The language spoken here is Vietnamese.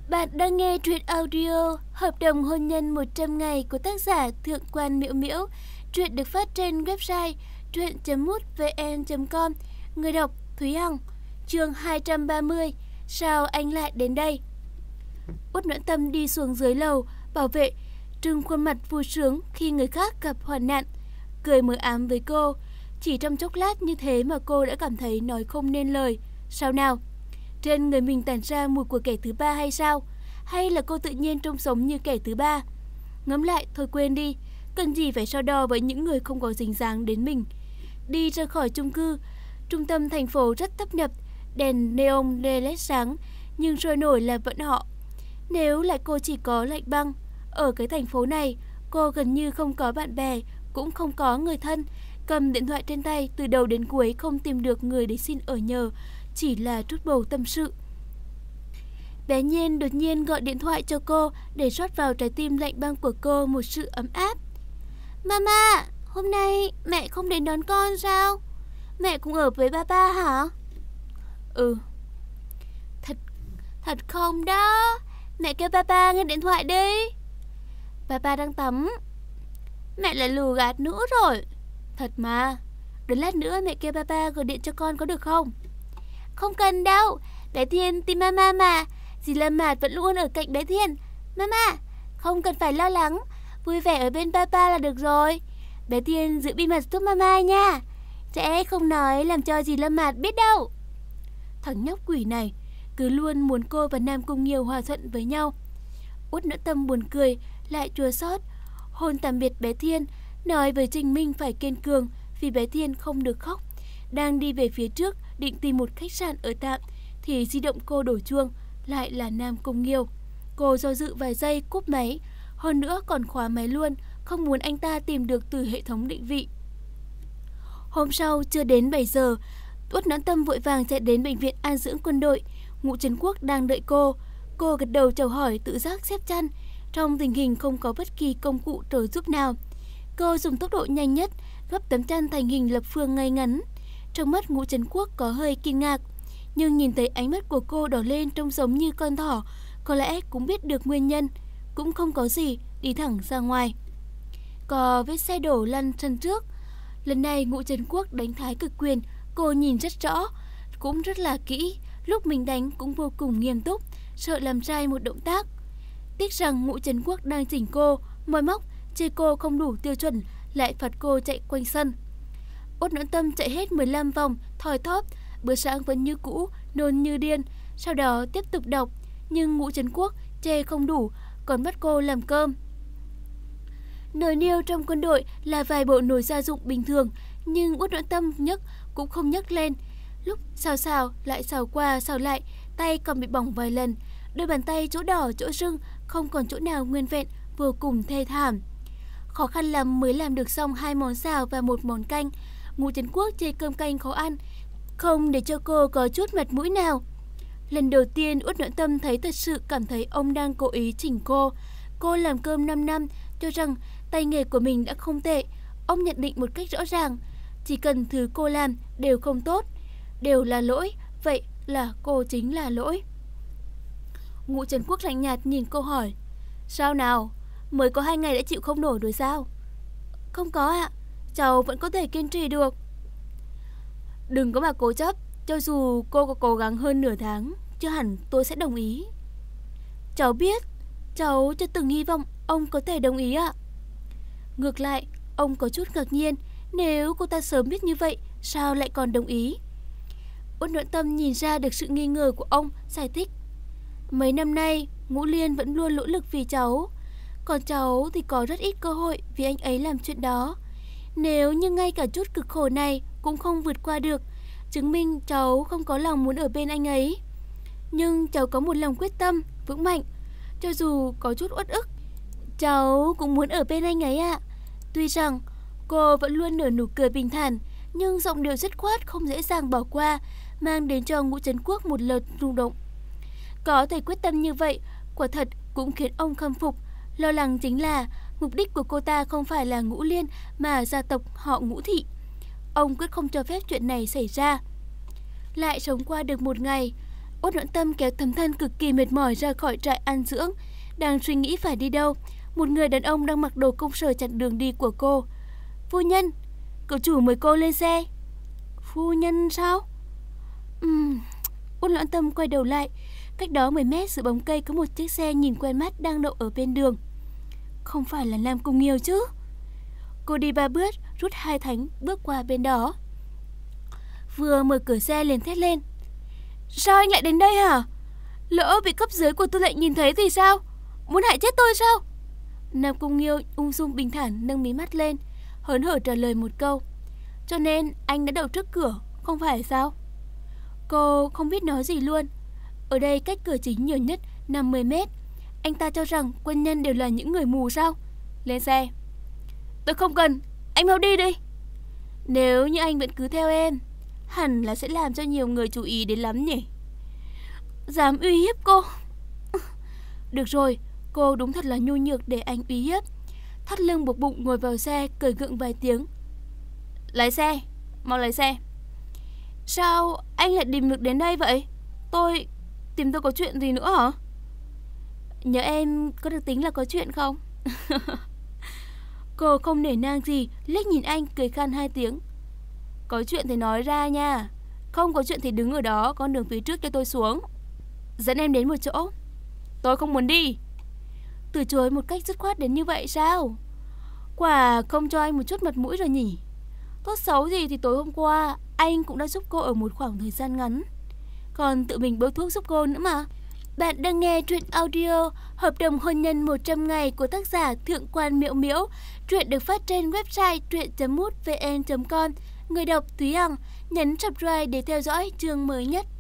Bạn đang nghe truyện audio Hợp đồng hôn nhân 100 ngày của tác giả Thượng quan Miễu Miễu. Truyện được phát trên website truyện.mútvn.com. Người đọc Thúy Hằng. Chương 230. Sao anh lại đến đây? Út Noãn Tâm đi xuống dưới lầu, bảo vệ trưng khuôn mặt vui sướng khi người khác gặp hoạn nạn, cười mờ ám với cô. Chỉ trong chốc lát như thế mà cô đã cảm thấy nói không nên lời. Sao nào? Trên người mình tản ra mùi của kẻ thứ ba hay sao? Hay là cô tự nhiên trông sống như kẻ thứ ba? Ngẫm lại thôi quên đi, cần gì phải so đo với những người không có dính dáng đến mình. Đi ra khỏi chung cư, trung tâm thành phố rất tấp nập, đèn neon led sáng, nhưng sôi nổi là vẫn họ. Nếu lại cô chỉ có Lạnh Băng, ở cái thành phố này, cô gần như không có bạn bè, cũng không có người thân. Cầm điện thoại trên tay từ đầu đến cuối không tìm được người để xin ở nhờ, chỉ là trút bầu tâm sự. Bé Nhiên đột nhiên gọi điện thoại cho cô để rót vào trái tim lạnh băng của cô một sự ấm áp. Mama, hôm nay mẹ không đến đón con sao? Mẹ cũng ở với ba hả? Ừ. Thật không đó. Mẹ kêu ba nghe điện thoại đi. Ba đang tắm. Mẹ lại lừa gạt nữa rồi. Thật mà. Đến lát nữa mẹ kêu ba gọi điện cho con có được không? Không cần đâu. Bé Thiên tìm mama mà. Dì Lâm Mạt vẫn luôn ở cạnh bé Thiên. Mama, không cần phải lo lắng. Vui vẻ ở bên ba là được rồi. Bé Thiên giữ bí mật giúp mama nha. Sẽ không nói làm cho dì Lâm Mạt biết đâu. Thằng nhóc quỷ này cứ luôn muốn cô và Nam Cung Nghiêu hòa thuận với nhau. Út Noãn Tâm buồn cười, lại chua xót. Hôn tạm biệt bé Thiên, nói với Trình Minh phải kiên cường vì bé Thiên không được khóc. Đang đi về phía trước định tìm một khách sạn ở tạm thì di động cô đổ chuông, lại là Nam Cung Nghiêu. Cô do dự vài giây cúp máy, hơn nữa còn khóa máy luôn, không muốn anh ta tìm được từ hệ thống định vị. Hôm sau chưa đến 7 giờ, Út Noãn Tâm vội vàng chạy đến bệnh viện an dưỡng quân đội. Ngũ Trấn Quốc đang đợi cô. Cô gật đầu chào hỏi, tự giác xếp chăn. Trong tình hình không có bất kỳ công cụ trợ giúp nào, cô dùng tốc độ nhanh nhất gấp tấm chăn thành hình lập phương ngay ngắn. Trong mắt Ngũ Trấn Quốc có hơi kinh ngạc, nhưng nhìn thấy ánh mắt của cô đỏ lên trông giống như con thỏ, có lẽ cũng biết được nguyên nhân. Cũng không có gì, đi thẳng ra ngoài. Có vết xe đổ lăn chân trước. Lần này Ngũ Trấn Quốc đánh thái cực quyền, cô nhìn rất rõ, cũng rất là kỹ. Lúc mình đánh cũng vô cùng nghiêm túc, sợ làm sai một động tác. Tiếc rằng Ngũ Trấn Quốc đang chỉnh cô, moi móc, chê cô không đủ tiêu chuẩn, lại phạt cô chạy quanh sân. Út Noãn Tâm chạy hết 15 vòng, thoi thóp, bữa sáng vẫn như cũ, nôn như điên. Sau đó tiếp tục đọc, nhưng Ngũ Trấn Quốc chê không đủ, còn bắt cô làm cơm. Nồi niêu trong quân đội là vài bộ nồi gia dụng bình thường, nhưng Út Noãn Tâm nhấc cũng không nhấc lên. Lúc xào lại xào qua xào lại, tay còn bị bỏng vài lần. Đôi bàn tay chỗ đỏ chỗ sưng, không còn chỗ nào nguyên vẹn, vô cùng thê thảm. Khó khăn lắm mới làm được xong 2 món xào và 1 món canh. Ngũ Trấn Quốc chê cơm canh khó ăn, không để cho cô có chút mặt mũi nào. Lần đầu tiên Út Noãn Tâm thấy thật sự cảm thấy ông đang cố ý chỉnh cô. Cô làm cơm 5 năm, cho rằng tay nghề của mình đã không tệ. Ông nhận định một cách rõ ràng, chỉ cần thứ cô làm đều không tốt, đều là lỗi, vậy là cô chính là lỗi. Ngũ Trấn Quốc lạnh nhạt nhìn cô hỏi, sao nào, mới có 2 ngày đã chịu không nổi rồi sao? Không có ạ, cháu vẫn có thể kiên trì được. Đừng có mà cố chấp, cho dù cô có cố gắng hơn nửa tháng, chưa hẳn tôi sẽ đồng ý. Cháu biết, cháu chưa từng hy vọng ông có thể đồng ý ạ. Ngược lại, ông có chút ngạc nhiên, nếu cô ta sớm biết như vậy, sao lại còn đồng ý? Út Noãn Tâm nhìn ra được sự nghi ngờ của ông, giải thích. Mấy năm nay, Ngũ Liên vẫn luôn nỗ lực vì cháu, còn cháu thì có rất ít cơ hội vì anh ấy làm chuyện đó. Nếu như ngay cả chút cực khổ này cũng không vượt qua được, chứng minh cháu không có lòng muốn ở bên anh ấy. Nhưng cháu có một lòng quyết tâm, vững mạnh. Cho dù có chút uất ức, cháu cũng muốn ở bên anh ấy ạ. Tuy rằng cô vẫn luôn nở nụ cười bình thản, nhưng giọng điệu dứt khoát không dễ dàng bỏ qua, mang đến cho Ngũ Trấn Quốc một đợt rung động. Có thể quyết tâm như vậy, quả thật cũng khiến ông khâm phục. Lo lắng chính là mục đích của cô ta không phải là Ngũ Liên mà gia tộc họ Ngũ Thị. Ông quyết không cho phép chuyện này xảy ra. Lại sống qua được 1 ngày, Uất Noãn Tâm kéo Thấm Thân cực kỳ mệt mỏi ra khỏi trại an dưỡng, đang suy nghĩ phải đi đâu. Một người đàn ông đang mặc đồ công sở chặn đường đi của cô. Phu nhân, cậu chủ mời cô lên xe. Phu nhân sao? Uất Noãn Tâm quay đầu lại. Cách đó 10 mét giữa bóng cây có một chiếc xe nhìn quen mắt đang đậu ở bên đường. Không phải là Lam Cung Nghiêu chứ? Cô đi 3 bước, rút 2 thánh bước qua bên đó. Vừa mở cửa xe liền thét lên. Sao anh lại đến đây hả? Lỡ bị cấp dưới của tư lệnh nhìn thấy thì sao? Muốn hại chết tôi sao? Nam Cung Nghiêu ung dung bình thản nâng mí mắt lên, hớn hở trả lời một câu. Cho nên anh đã đậu trước cửa, không phải sao? Cô không biết nói gì luôn. Ở đây cách cửa chính nhiều nhất 50 mét. Anh ta cho rằng quân nhân đều là những người mù sao? Lên xe. Tôi không cần, anh mau đi đi. Nếu như anh vẫn cứ theo em, hẳn là sẽ làm cho nhiều người chú ý đến lắm nhỉ. Dám uy hiếp cô. Được rồi, cô đúng thật là nhu nhược để anh uy hiếp. Thắt lưng buộc bụng ngồi vào xe, cười gượng vài tiếng. Lái xe, mau lái xe. Sao anh lại tìm được đến đây vậy? Tìm tôi có chuyện gì nữa hả? Nhớ em có được tính là có chuyện không? Cô không nể nang gì, liếc nhìn anh cười khan 2 tiếng. Có chuyện thì nói ra nha. Không có chuyện thì đứng ở đó, con đường phía trước cho tôi xuống. Dẫn em đến một chỗ. Tôi không muốn đi. Từ chối một cách dứt khoát đến như vậy sao? Quả không cho anh một chút mặt mũi rồi nhỉ. Tốt xấu gì thì tối hôm qua anh cũng đã giúp cô ở một khoảng thời gian ngắn, còn tự mình bôi thuốc giúp cô nữa mà. Bạn đang nghe truyện audio Hợp đồng hôn nhân 100 ngày của tác giả Thượng quan Miễu Miễu. Truyện được phát trên website truyện.mútvn.com. Người đọc Thúy Hằng. Nhấn subscribe để theo dõi chương mới nhất.